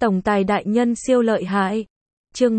Tổng tài đại nhân siêu lợi hại. Chương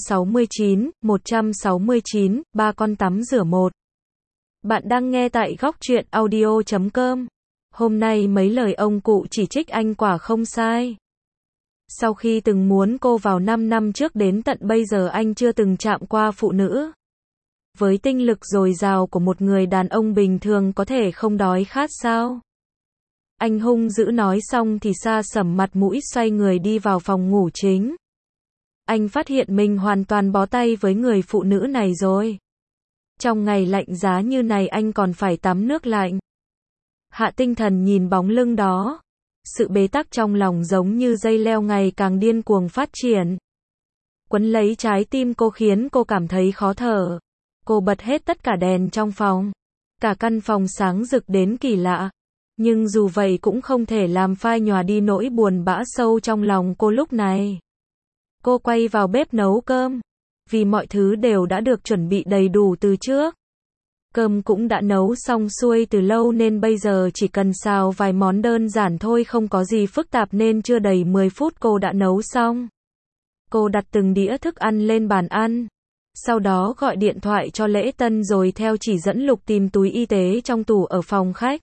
169, ba con tắm rửa một. Bạn đang nghe tại góc truyện audio.com. Hôm nay mấy lời ông cụ chỉ trích anh quả không sai. Sau khi từng muốn cô vào 5 năm trước đến tận bây giờ anh chưa từng chạm qua phụ nữ. Với tinh lực dồi dào của một người đàn ông bình thường có thể không đói khát sao? Anh hung dữ nói xong thì sa sẩm mặt mũi xoay người đi vào phòng ngủ chính. Anh phát hiện mình hoàn toàn bó tay với người phụ nữ này rồi. Trong ngày lạnh giá như này anh còn phải tắm nước lạnh. Hạ Tinh Thần nhìn bóng lưng đó. Sự bế tắc trong lòng giống như dây leo ngày càng điên cuồng phát triển. Quấn lấy trái tim cô khiến cô cảm thấy khó thở. Cô bật hết tất cả đèn trong phòng. Cả căn phòng sáng rực đến kỳ lạ. Nhưng dù vậy cũng không thể làm phai nhòa đi nỗi buồn bã sâu trong lòng cô lúc này. Cô quay vào bếp nấu cơm. Vì mọi thứ đều đã được chuẩn bị đầy đủ từ trước. Cơm cũng đã nấu xong xuôi từ lâu nên bây giờ chỉ cần xào vài món đơn giản thôi, không có gì phức tạp nên chưa đầy 10 phút cô đã nấu xong. Cô đặt từng đĩa thức ăn lên bàn ăn. Sau đó gọi điện thoại cho Lễ Tân rồi theo chỉ dẫn lục tìm túi y tế trong tủ ở phòng khách.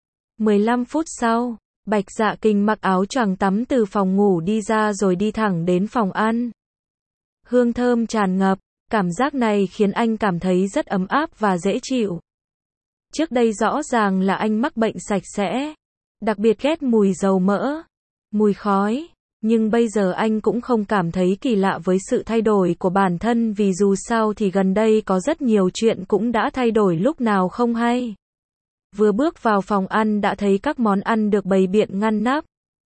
15 phút sau, Bạch Dạ Kình mặc áo choàng tắm từ phòng ngủ đi ra rồi đi thẳng đến phòng ăn. Hương thơm tràn ngập, cảm giác này khiến anh cảm thấy rất ấm áp và dễ chịu. Trước đây rõ ràng là anh mắc bệnh sạch sẽ, đặc biệt ghét mùi dầu mỡ, mùi khói, nhưng bây giờ anh cũng không cảm thấy kỳ lạ với sự thay đổi của bản thân vì dù sao thì gần đây có rất nhiều chuyện cũng đã thay đổi lúc nào không hay. Vừa bước vào phòng ăn đã thấy các món ăn được bày biện ngăn nắp.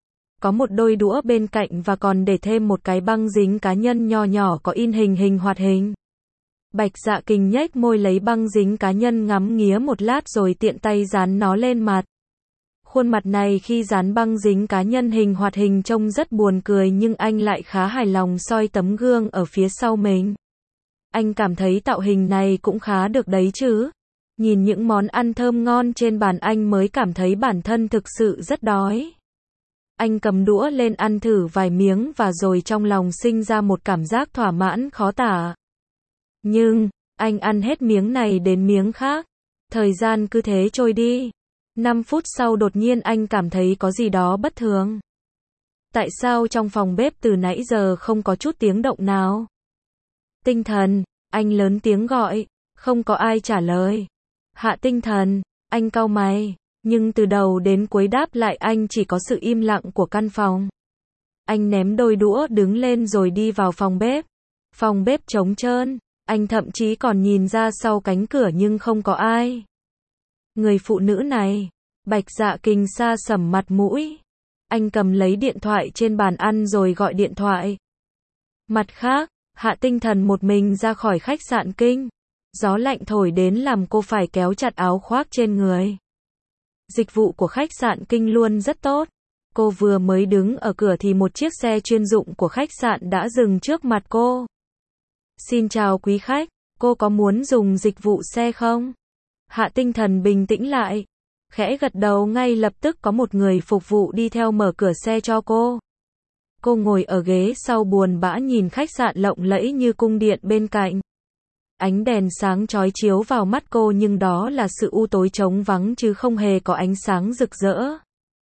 Có một đôi đũa bên cạnh và còn để thêm một cái băng dính cá nhân nho nhỏ có in hình hoạt hình. Bạch Dạ Kình nhếch môi lấy băng dính cá nhân ngắm nghía một lát rồi tiện tay dán nó lên mặt. Khuôn mặt này khi dán băng dính cá nhân hình hoạt hình trông rất buồn cười nhưng anh lại khá hài lòng soi tấm gương ở phía sau mình. Anh cảm thấy tạo hình này cũng khá được đấy chứ. Nhìn những món ăn thơm ngon trên bàn anh mới cảm thấy bản thân thực sự rất đói. Anh cầm đũa lên ăn thử vài miếng và rồi trong lòng sinh ra một cảm giác thỏa mãn khó tả. Nhưng, anh ăn hết miếng này đến miếng khác. Thời gian cứ thế trôi đi. 5 phút sau đột nhiên anh cảm thấy có gì đó bất thường. Tại sao trong phòng bếp từ nãy giờ không có chút tiếng động nào? Tinh Thần, anh lớn tiếng gọi, không có ai trả lời. Hạ Tinh Thần, anh cau mày, nhưng từ đầu đến cuối đáp lại anh chỉ có sự im lặng của căn phòng. Anh ném đôi đũa đứng lên rồi đi vào phòng bếp. Phòng bếp trống trơn, anh thậm chí còn nhìn ra sau cánh cửa nhưng không có ai. Người phụ nữ này, Bạch Dạ Kình sa sẩm mặt mũi. Anh cầm lấy điện thoại trên bàn ăn rồi gọi điện thoại. Mặt khác, Hạ Tinh Thần một mình ra khỏi khách sạn Kinh. Gió lạnh thổi đến làm cô phải kéo chặt áo khoác trên người. Dịch vụ của khách sạn Kinh luôn rất tốt. Cô vừa mới đứng ở cửa thì một chiếc xe chuyên dụng của khách sạn đã dừng trước mặt cô. Xin chào quý khách, cô có muốn dùng dịch vụ xe không? Hạ Tinh Thần bình tĩnh lại. Khẽ gật đầu, ngay lập tức có một người phục vụ đi theo mở cửa xe cho cô. Cô ngồi ở ghế sau buồn bã nhìn khách sạn lộng lẫy như cung điện bên cạnh. Ánh đèn sáng chói chiếu vào mắt cô nhưng đó là sự u tối trống vắng chứ không hề có ánh sáng rực rỡ.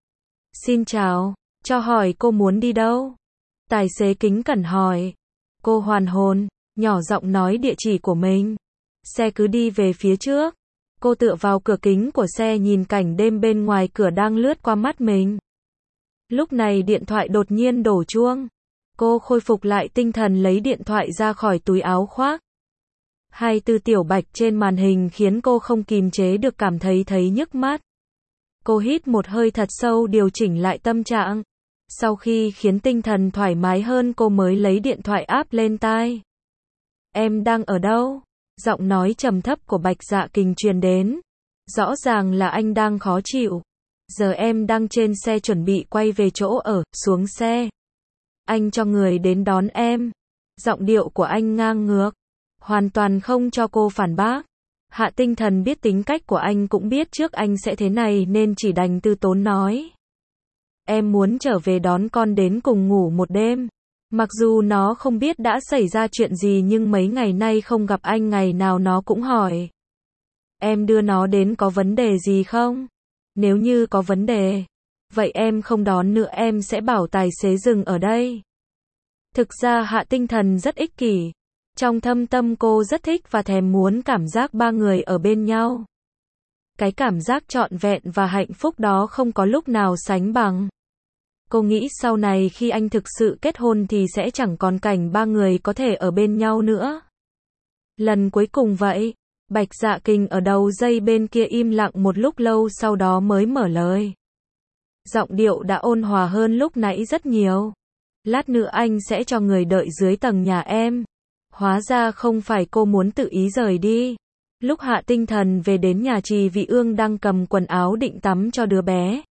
Xin chào, cho hỏi cô muốn đi đâu? Tài xế kính cẩn hỏi. Cô hoàn hồn, nhỏ giọng nói địa chỉ của mình. Xe cứ đi về phía trước. Cô tựa vào cửa kính của xe nhìn cảnh đêm bên ngoài cửa đang lướt qua mắt mình. Lúc này điện thoại đột nhiên đổ chuông. Cô khôi phục lại tinh thần lấy điện thoại ra khỏi túi áo khoác. 24 tiểu bạch trên màn hình khiến cô không kìm chế được cảm thấy nhức mắt. Cô hít một hơi thật sâu điều chỉnh lại tâm trạng. Sau khi khiến tinh thần thoải mái hơn cô mới lấy điện thoại áp lên tai. Em đang ở đâu? Giọng nói trầm thấp của Bạch Dạ Kình truyền đến. Rõ ràng là anh đang khó chịu. Giờ em đang trên xe chuẩn bị quay về chỗ ở, xuống xe. Anh cho người đến đón em. Giọng điệu của anh ngang ngược. Hoàn toàn không cho cô phản bác. Hạ Tinh Thần biết tính cách của anh cũng biết trước anh sẽ thế này nên chỉ đành từ tốn nói. em muốn trở về đón con đến cùng ngủ một đêm. Mặc dù nó không biết đã xảy ra chuyện gì nhưng mấy ngày nay không gặp anh ngày nào nó cũng hỏi. Em đưa nó đến có vấn đề gì không? Nếu như có vấn đề, vậy em không đón nữa, em sẽ bảo tài xế dừng ở đây. Thực ra Hạ Tinh Thần rất ích kỷ. Trong thâm tâm cô rất thích và thèm muốn cảm giác ba người ở bên nhau. Cái cảm giác trọn vẹn và hạnh phúc đó không có lúc nào sánh bằng. Cô nghĩ sau này khi anh thực sự kết hôn thì sẽ chẳng còn cảnh ba người có thể ở bên nhau nữa. Lần cuối cùng vậy, Bạch Dạ Kình ở đầu dây bên kia im lặng một lúc lâu sau đó mới mở lời. Giọng điệu đã ôn hòa hơn lúc nãy rất nhiều. Lát nữa anh sẽ cho người đợi dưới tầng nhà em. Hóa ra không phải cô muốn tự ý rời đi. Lúc Hạ Tinh Thần về đến nhà Trì Vị Ương đang cầm quần áo định tắm cho đứa bé.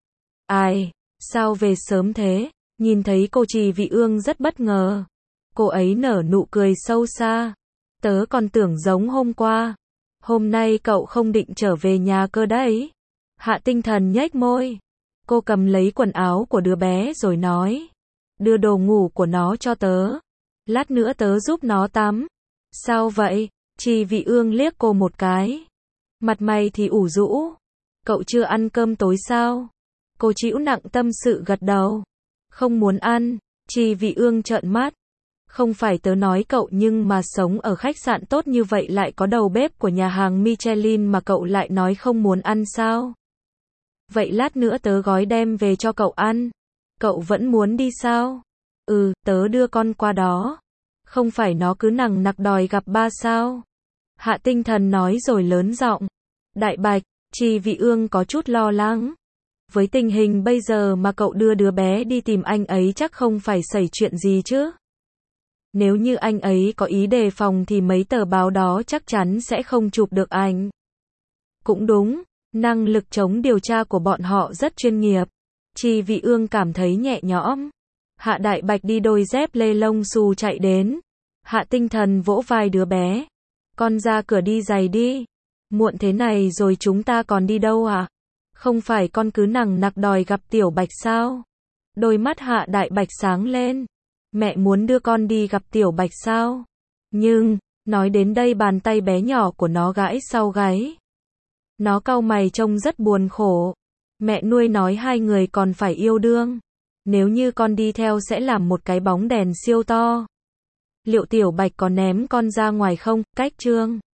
Ai, sao về sớm thế? Nhìn thấy cô Trì Vị Ương rất bất ngờ. Cô ấy nở nụ cười sâu xa. Tớ còn tưởng giống hôm qua. Hôm nay cậu không định trở về nhà cơ đấy. Hạ Tinh Thần nhếch môi. Cô cầm lấy quần áo của đứa bé rồi nói. Đưa đồ ngủ của nó cho tớ. Lát nữa tớ giúp nó tắm. Sao vậy? Trì Vị Ương liếc cô một cái. Mặt mày thì ủ rũ. Cậu chưa ăn cơm tối sao? Cô chịu nặng tâm sự gật đầu. Không muốn ăn. Trì Vị Ương trợn mắt. Không phải tớ nói cậu nhưng mà sống ở khách sạn tốt như vậy lại có đầu bếp của nhà hàng Michelin mà cậu lại nói không muốn ăn sao? Vậy lát nữa tớ gói đem về cho cậu ăn. Cậu vẫn muốn đi sao? Tớ đưa con qua đó. Không phải nó cứ nằng nặc đòi gặp ba sao? Hạ Tinh Thần nói rồi lớn giọng. Đại Bạch, Trì Vị Ương có chút lo lắng. Với tình hình bây giờ mà cậu đưa đứa bé đi tìm anh ấy chắc không phải xảy chuyện gì chứ? Nếu như anh ấy có ý đề phòng thì mấy tờ báo đó chắc chắn sẽ không chụp được ảnh. Cũng đúng, năng lực chống điều tra của bọn họ rất chuyên nghiệp. Trì Vị Ương cảm thấy nhẹ nhõm. Hạ Đại Bạch đi đôi dép lê lông xù chạy đến. Hạ Tinh Thần vỗ vai đứa bé. Con ra cửa đi giày đi. Muộn thế này rồi chúng ta còn đi đâu à? Không phải con cứ nằng nặc đòi gặp Tiểu Bạch sao? Đôi mắt Hạ Đại Bạch sáng lên. Mẹ muốn đưa con đi gặp Tiểu Bạch sao? Nhưng, nói đến đây bàn tay bé nhỏ của nó gãi sau gáy. Nó cau mày trông rất buồn khổ. Mẹ nuôi nói hai người còn phải yêu đương. Nếu như con đi theo sẽ làm một cái bóng đèn siêu to. Liệu Tiểu Bạch có ném con ra ngoài không? Cách chương